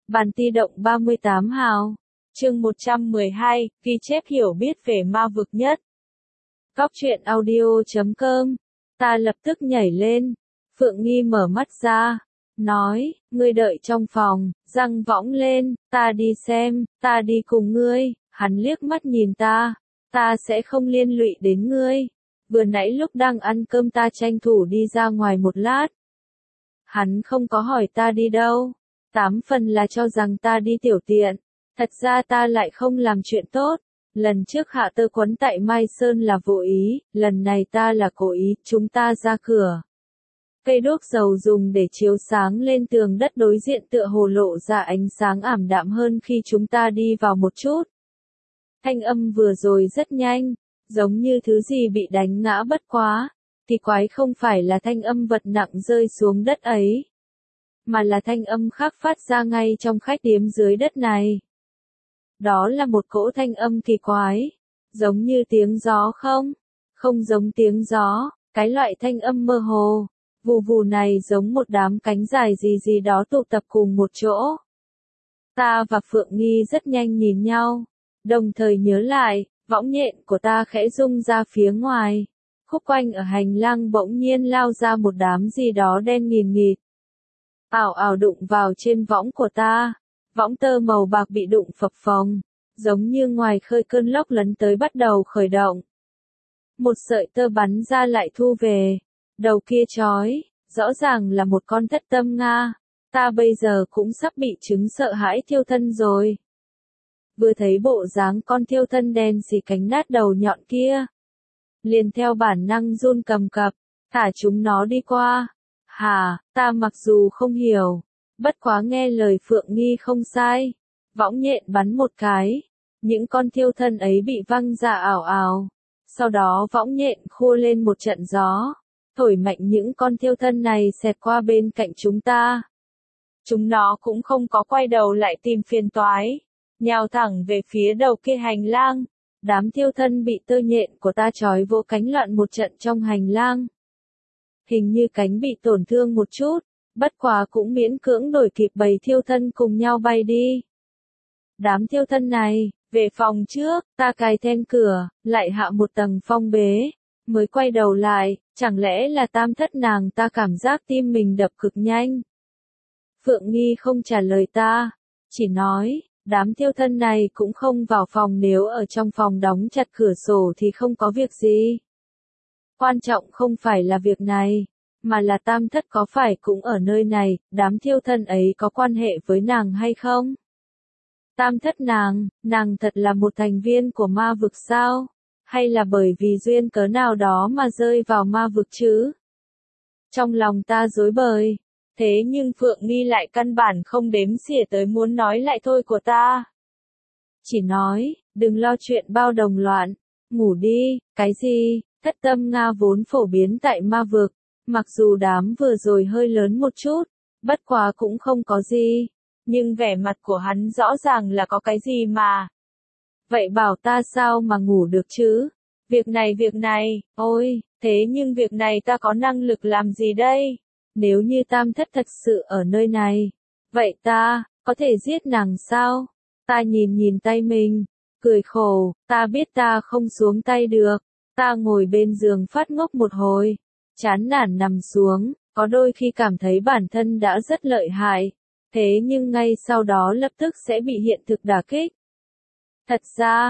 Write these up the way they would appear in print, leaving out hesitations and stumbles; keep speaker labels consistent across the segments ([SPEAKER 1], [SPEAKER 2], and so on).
[SPEAKER 1] Bản ti động 38 hào. Chương 112, ghi chép hiểu biết về ma vực nhất. Góc truyện audio.com. Ta lập tức nhảy lên. Phượng Nghi mở mắt ra. Nói, ngươi đợi trong phòng, răng võng lên, ta đi xem, ta đi cùng ngươi. Hắn liếc mắt nhìn ta. Ta sẽ không liên lụy đến ngươi. Vừa nãy lúc đang ăn cơm ta tranh thủ đi ra ngoài một lát. Hắn không có hỏi ta đi đâu. 8 phần là cho rằng ta đi tiểu tiện. Thật ra ta lại không làm chuyện tốt. Lần trước hạ tơ quấn tại Mai Sơn là vô ý, lần này ta là cố ý, chúng ta ra cửa. Cây đốt dầu dùng để chiếu sáng lên tường đất đối diện tựa hồ lộ ra ánh sáng ảm đạm hơn khi chúng ta đi vào một chút. Thanh âm vừa rồi rất nhanh, giống như thứ gì bị đánh ngã bất quá. Kỳ quái không phải là thanh âm vật nặng rơi xuống đất ấy, mà là thanh âm khác phát ra ngay trong khách điếm dưới đất này. Đó là một cỗ thanh âm kỳ quái, giống như tiếng gió không giống tiếng gió, cái loại thanh âm mơ hồ, vù vù này giống một đám cánh dài gì đó tụ tập cùng một chỗ. Ta và Phượng Nghi rất nhanh nhìn nhau, đồng thời nhớ lại, võng nhện của ta khẽ rung ra phía ngoài. Khúc quanh ở hành lang bỗng nhiên lao ra một đám gì đó đen nghìn nghịt. Ảo ảo đụng vào trên võng của ta. Võng tơ màu bạc bị đụng phập phồng, giống như ngoài khơi cơn lốc lấn tới bắt đầu khởi động. Một sợi tơ bắn ra lại thu về. Đầu kia chói, rõ ràng là một con thất tâm Nga. Ta bây giờ cũng sắp bị chứng sợ hãi thiêu thân rồi. Vừa thấy bộ dáng con thiêu thân đen xì cánh nát đầu nhọn kia, liền theo bản năng run cầm cập, thả chúng nó đi qua. Hả, ta mặc dù không hiểu, bất quá nghe lời Phượng Nghi không sai. Võng nhện bắn một cái, những con thiêu thân ấy bị văng ra ảo ảo. Sau đó võng nhện khua lên một trận gió, thổi mạnh những con thiêu thân này xẹt qua bên cạnh chúng ta. Chúng nó cũng không có quay đầu lại tìm phiền toái, nhào thẳng về phía đầu kia hành lang. Đám thiêu thân bị tơ nhện của ta trói vỗ cánh loạn một trận trong hành lang. Hình như cánh bị tổn thương một chút, bất quá cũng miễn cưỡng đổi kịp bầy thiêu thân cùng nhau bay đi. Đám thiêu thân này, về phòng trước, ta cài then cửa, lại hạ một tầng phong bế, mới quay đầu lại, chẳng lẽ là tam thất nàng. Ta cảm giác tim mình đập cực nhanh. Phượng Nghi không trả lời ta, chỉ nói, đám thiêu thân này cũng không vào phòng, nếu ở trong phòng đóng chặt cửa sổ thì không có việc gì. Quan trọng không phải là việc này, mà là tam thất có phải cũng ở nơi này, đám thiêu thân ấy có quan hệ với nàng hay không? Tam thất nàng thật là một thành viên của ma vực sao? Hay là bởi vì duyên cớ nào đó mà rơi vào ma vực chứ? Trong lòng ta rối bời, thế nhưng Phượng Nghi lại căn bản không đếm xỉa tới muốn nói lại thôi của ta. Chỉ nói, đừng lo chuyện bao đồng loạn, ngủ đi. Cái gì? Thất tâm Nga vốn phổ biến tại ma vực, mặc dù đám vừa rồi hơi lớn một chút, bất quá cũng không có gì, nhưng vẻ mặt của hắn rõ ràng là có cái gì mà. Vậy bảo ta sao mà ngủ được chứ? Việc này, ôi, thế nhưng việc này ta có năng lực làm gì đây? Nếu như tam thất thật sự ở nơi này, vậy ta, có thể giết nàng sao? Ta nhìn tay mình, cười khổ, ta biết ta không xuống tay được. Ta ngồi bên giường phát ngốc một hồi, chán nản nằm xuống, có đôi khi cảm thấy bản thân đã rất lợi hại, thế nhưng ngay sau đó lập tức sẽ bị hiện thực đả kích. Thật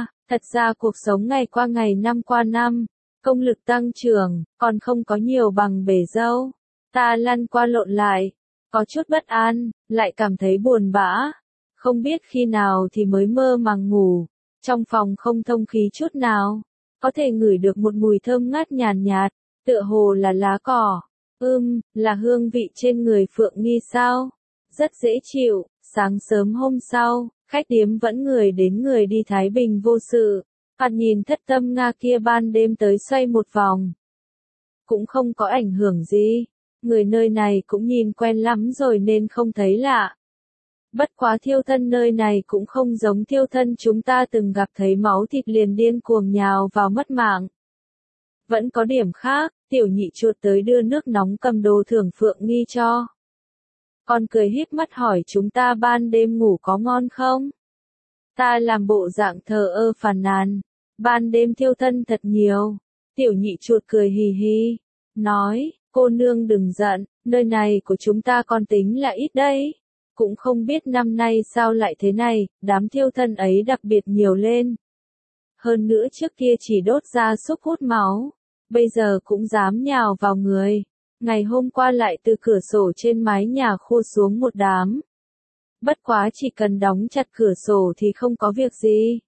[SPEAKER 1] ra cuộc sống ngày qua ngày năm qua năm, công lực tăng trưởng, còn không có nhiều bằng bể dâu. Ta lăn qua lộn lại, có chút bất an, lại cảm thấy buồn bã, không biết khi nào thì mới mơ màng ngủ, trong phòng không thông khí chút nào. Có thể ngửi được một mùi thơm ngát nhàn nhạt, tựa hồ là lá cỏ. Là hương vị trên người Phượng Nghi sao? Rất dễ chịu. Sáng sớm hôm sau, khách điếm vẫn người đến người đi thái bình vô sự. Phạt nhìn thất tâm Nga kia ban đêm tới xoay một vòng, cũng không có ảnh hưởng gì. Người nơi này cũng nhìn quen lắm rồi nên không thấy lạ. Bất quá thiêu thân nơi này cũng không giống thiêu thân chúng ta từng gặp, thấy máu thịt liền điên cuồng nhào vào mất mạng. Vẫn có điểm khác, tiểu nhị chuột tới đưa nước nóng cầm đồ thưởng Phượng Nghi cho. Con cười híp mắt hỏi chúng ta ban đêm ngủ có ngon không? Ta làm bộ dạng thờ ơ phàn nàn. Ban đêm thiêu thân thật nhiều. Tiểu nhị chuột cười hì hì. Nói, cô nương đừng giận, nơi này của chúng ta còn tính là ít đấy. Cũng không biết năm nay sao lại thế này, đám thiêu thân ấy đặc biệt nhiều lên. Hơn nữa trước kia chỉ đốt ra xúc hút máu. Bây giờ cũng dám nhào vào người. Ngày hôm qua lại từ cửa sổ trên mái nhà khua xuống một đám. Bất quá chỉ cần đóng chặt cửa sổ thì không có việc gì.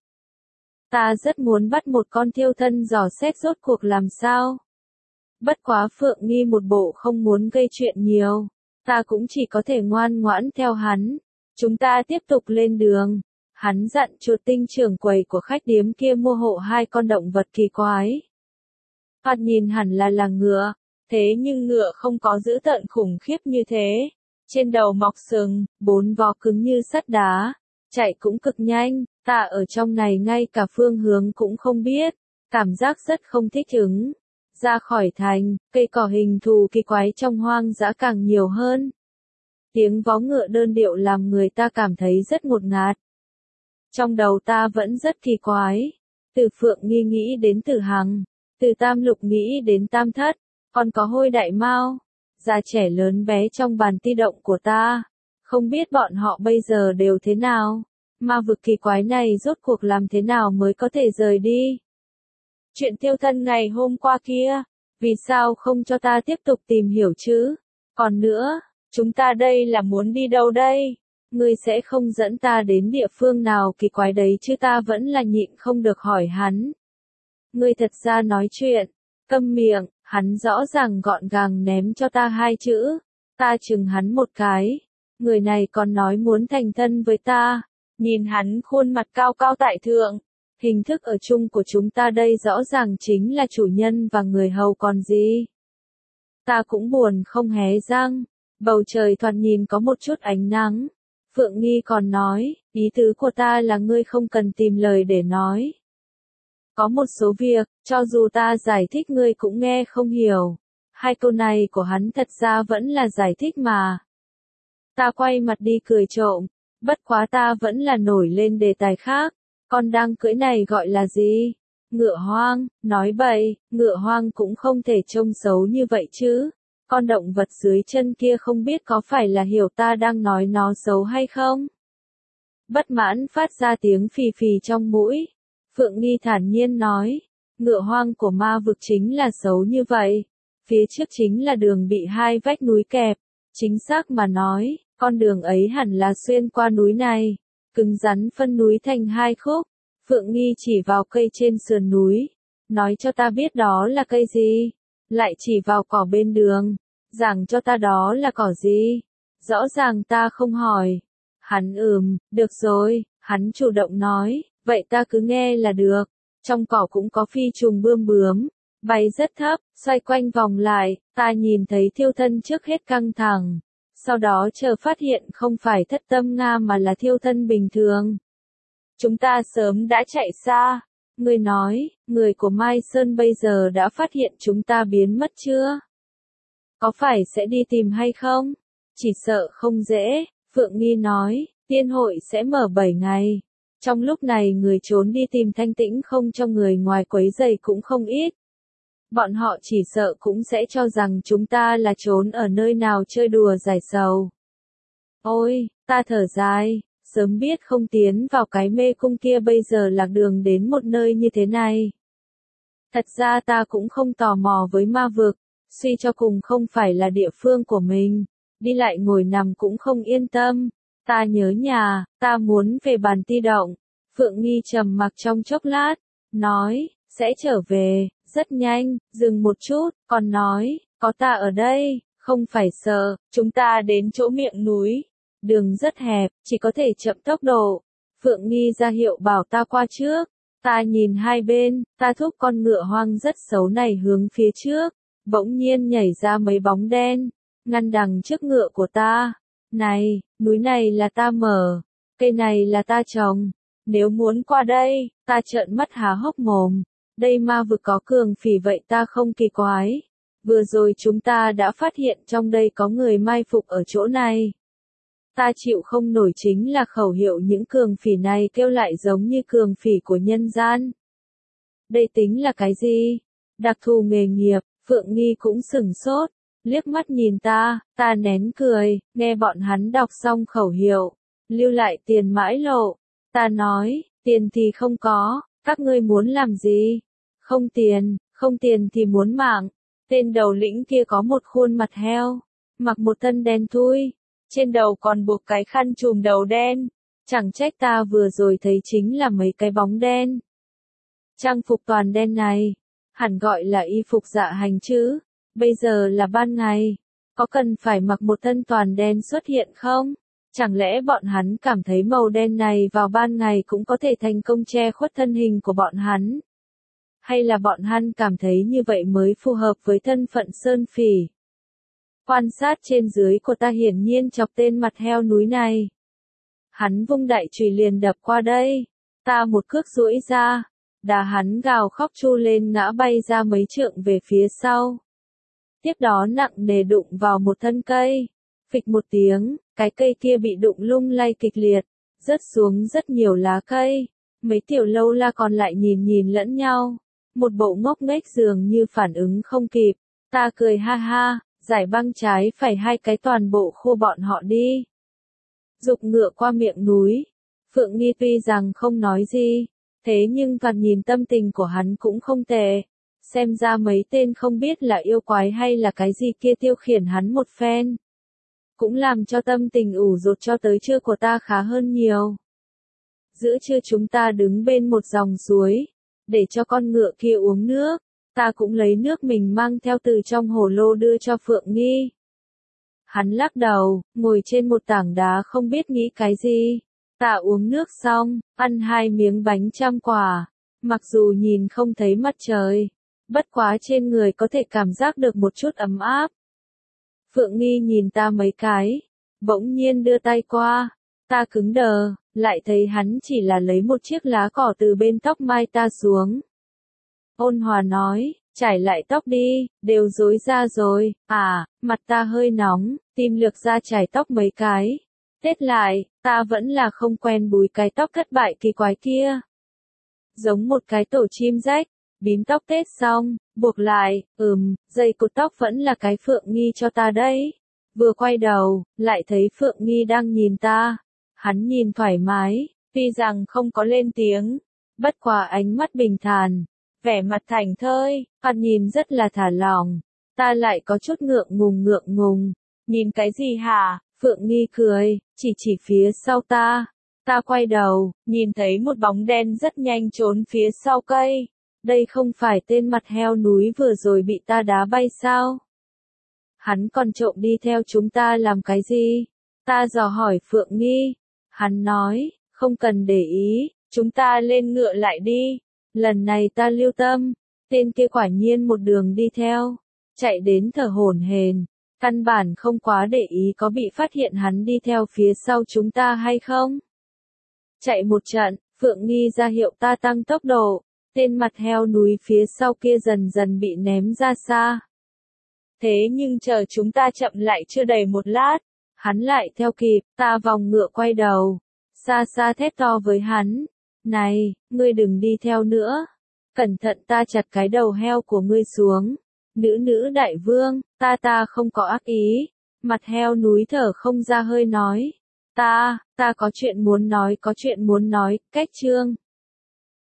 [SPEAKER 1] Ta rất muốn bắt một con thiêu thân dò xét rốt cuộc làm sao. Bất quá Phượng Nghi một bộ không muốn gây chuyện nhiều. Ta cũng chỉ có thể ngoan ngoãn theo hắn. Chúng ta tiếp tục lên đường. Hắn dặn chuột tinh trưởng quầy của khách điếm kia mua hộ 2 con động vật kỳ quái. Thoạt nhìn hẳn là ngựa. Thế nhưng ngựa không có dữ tợn khủng khiếp như thế. Trên đầu mọc sừng, 4 vó cứng như sắt đá. Chạy cũng cực nhanh, ta ở trong này ngay cả phương hướng cũng không biết. Cảm giác rất không thích ứng. Ra khỏi thành, cây cỏ hình thù kỳ quái trong hoang dã càng nhiều hơn. Tiếng vó ngựa đơn điệu làm người ta cảm thấy rất ngột ngạt. Trong đầu ta vẫn rất kỳ quái. Từ Phượng Nghi nghĩ đến Tử Hằng, từ Tam Lục nghĩ đến Tam Thất, còn có Hôi Đại Mao, già trẻ lớn bé trong bàn ti động của ta. Không biết bọn họ bây giờ đều thế nào, ma vực kỳ quái này rốt cuộc làm thế nào mới có thể rời đi. Chuyện thiêu thân ngày hôm qua kia, vì sao không cho ta tiếp tục tìm hiểu chứ? Còn nữa, chúng ta đây là muốn đi đâu đây? Ngươi sẽ không dẫn ta đến địa phương nào kỳ quái đấy chứ? Ta vẫn là nhịn không được hỏi hắn. Ngươi thật ra nói chuyện, câm miệng, hắn rõ ràng gọn gàng ném cho ta 2 chữ. Ta chừng hắn một cái. Người này còn nói muốn thành thân với ta. Nhìn hắn khuôn mặt cao cao tại thượng. Hình thức ở chung của chúng ta đây rõ ràng chính là chủ nhân và người hầu còn gì. Ta cũng buồn không hé răng. Bầu trời thoạt nhìn có một chút ánh nắng. Phượng Nghi còn nói, ý tứ của ta là ngươi không cần tìm lời để nói. Có một số việc, cho dù ta giải thích ngươi cũng nghe không hiểu. 2 câu này của hắn thật ra vẫn là giải thích mà. Ta quay mặt đi cười trộm, bất quá ta vẫn là nổi lên đề tài khác. Con đang cưỡi này gọi là gì? Ngựa hoang, nói bậy, ngựa hoang cũng không thể trông xấu như vậy chứ. Con động vật dưới chân kia không biết có phải là hiểu ta đang nói nó xấu hay không? Bất mãn phát ra tiếng phì phì trong mũi. Phượng Nghi thản nhiên nói, ngựa hoang của ma vực chính là xấu như vậy. Phía trước chính là đường bị 2 vách núi kẹp. Chính xác mà nói, con đường ấy hẳn là xuyên qua núi này. Cứng rắn phân núi thành 2 khúc. Phượng Nghi chỉ vào cây trên sườn núi. Nói cho ta biết đó là cây gì. Lại chỉ vào cỏ bên đường. Giảng cho ta đó là cỏ gì. Rõ ràng ta không hỏi. Hắn được rồi, hắn chủ động nói. Vậy ta cứ nghe là được. Trong cỏ cũng có phi trùng bươm bướm. Bay rất thấp, xoay quanh vòng lại. Ta nhìn thấy thiêu thân trước hết căng thẳng. Sau đó chờ phát hiện không phải thất tâm Nga mà là thiêu thân bình thường. Chúng ta sớm đã chạy xa. Người nói, người của Mai Sơn bây giờ đã phát hiện chúng ta biến mất chưa? Có phải sẽ đi tìm hay không? Chỉ sợ không dễ, Phượng Nghi nói, tiên hội sẽ mở 7 ngày. Trong lúc này người trốn đi tìm thanh tĩnh không cho người ngoài quấy rầy cũng không ít. Bọn họ chỉ sợ cũng sẽ cho rằng chúng ta là trốn ở nơi nào chơi đùa giải sầu. Ôi, ta thở dài, sớm biết không tiến vào cái mê cung kia bây giờ lạc đường đến một nơi như thế này. Thật ra ta cũng không tò mò với ma vực, suy cho cùng không phải là địa phương của mình, đi lại ngồi nằm cũng không yên tâm. Ta nhớ nhà, ta muốn về bàn ti động. Phượng Nghi trầm mặc trong chốc lát, nói, sẽ trở về, rất nhanh, dừng một chút, còn nói, có ta ở đây, không phải sợ, chúng ta đến chỗ miệng núi. Đường rất hẹp, chỉ có thể chậm tốc độ. Phượng Nghi ra hiệu bảo ta qua trước. Ta nhìn hai bên, ta thúc con ngựa hoang rất xấu này hướng phía trước. Bỗng nhiên nhảy ra mấy bóng đen, ngăn đằng trước ngựa của ta. Này, núi này là ta mở, cây này là ta trồng. Nếu muốn qua đây, ta trợn mắt há hốc mồm. Đây ma vực có cường phỉ vậy ta không kỳ quái. Vừa rồi chúng ta đã phát hiện trong đây có người mai phục ở chỗ này. Ta chịu không nổi chính là khẩu hiệu những cường phỉ này kêu lại giống như cường phỉ của nhân gian. Đây tính là cái gì? Đặc thù nghề nghiệp, Phượng Nghi cũng sửng sốt, liếc mắt nhìn ta nén cười, nghe bọn hắn đọc xong khẩu hiệu, lưu lại tiền mãi lộ. Ta nói, tiền thì không có, các ngươi muốn làm gì? Không tiền thì muốn mạng. Tên đầu lĩnh kia có một khuôn mặt heo, mặc một thân đen thui, trên đầu còn buộc cái khăn trùm đầu đen, chẳng trách ta vừa rồi thấy chính là mấy cái bóng đen. Trang phục toàn đen này, hẳn gọi là y phục dạ hành chứ, bây giờ là ban ngày, có cần phải mặc một thân toàn đen xuất hiện không? Chẳng lẽ bọn hắn cảm thấy màu đen này vào ban ngày cũng có thể thành công che khuất thân hình của bọn hắn? Hay là bọn hắn cảm thấy như vậy mới phù hợp với thân phận sơn phỉ? Quan sát trên dưới của ta hiển nhiên chọc tên mặt heo núi này. Hắn vung đại chùy liền đập qua đây, ta một cước duỗi ra, đá hắn gào khóc chu lên ngã bay ra mấy trượng về phía sau. Tiếp đó nặng nề đụng vào một thân cây, phịch một tiếng, cái cây kia bị đụng lung lay kịch liệt, rớt xuống rất nhiều lá cây. Mấy tiểu lâu la còn lại nhìn lẫn nhau, một bộ ngốc nghếch dường như phản ứng không kịp. Ta cười ha ha, giải băng trái phải hai cái toàn bộ khô bọn họ đi. Dục ngựa qua miệng núi, Phượng Nghi tuy rằng không nói gì, thế nhưng thoạt nhìn tâm tình của hắn cũng không tệ. Xem ra mấy tên không biết là yêu quái hay là cái gì kia tiêu khiển hắn một phen, cũng làm cho tâm tình ủ rột cho tới trưa của ta khá hơn nhiều. Giữa trưa chúng ta đứng bên một dòng suối, để cho con ngựa kia uống nước, ta cũng lấy nước mình mang theo từ trong hồ lô đưa cho Phượng Nghi. Hắn lắc đầu, ngồi trên một tảng đá không biết nghĩ cái gì. Ta uống nước xong, ăn 2 miếng bánh trăm quả, mặc dù nhìn không thấy mặt trời, bất quá trên người có thể cảm giác được một chút ấm áp. Phượng Nghi nhìn ta mấy cái, bỗng nhiên đưa tay qua, ta cứng đờ, lại thấy hắn chỉ là lấy một chiếc lá cỏ từ bên tóc mai ta xuống. Ôn hòa nói, trải lại tóc đi, đều rối ra rồi. Mặt ta hơi nóng, tìm lược ra trải tóc mấy cái. Tết lại, ta vẫn là không quen búi cái tóc thất bại kỳ quái kia. Giống một cái tổ chim rách, bím tóc tết xong, buộc lại, dây cột tóc vẫn là cái Phượng Nghi cho ta đấy. Vừa quay đầu, lại thấy Phượng Nghi đang nhìn ta. Hắn nhìn thoải mái, tuy rằng không có lên tiếng, bất quá ánh mắt bình thản, vẻ mặt thảnh thơi, hắn nhìn rất là thả lỏng. Ta lại có chút ngượng ngùng, nhìn cái gì hả? Phượng Nghi cười, chỉ phía sau ta. Ta quay đầu, nhìn thấy một bóng đen rất nhanh trốn phía sau cây. Đây không phải tên mặt heo núi vừa rồi bị ta đá bay sao? Hắn còn trộm đi theo chúng ta làm cái gì? Ta dò hỏi Phượng Nghi. Hắn nói, không cần để ý, chúng ta lên ngựa lại đi. Lần này ta lưu tâm, tên kia quả nhiên một đường đi theo, chạy đến thở hổn hển, căn bản không quá để ý có bị phát hiện hắn đi theo phía sau chúng ta hay không. Chạy một trận, Phượng Nghi ra hiệu ta tăng tốc độ, tên mặt heo núi phía sau kia dần dần bị ném ra xa. Thế nhưng chờ chúng ta chậm lại chưa đầy một lát, hắn lại theo kịp, ta vòng ngựa quay đầu, xa xa thét to với hắn. Này, ngươi đừng đi theo nữa. Cẩn thận ta chặt cái đầu heo của ngươi xuống. Nữ đại vương, ta không có ác ý. Mặt heo núi thở không ra hơi nói. Ta có chuyện muốn nói, cách chương.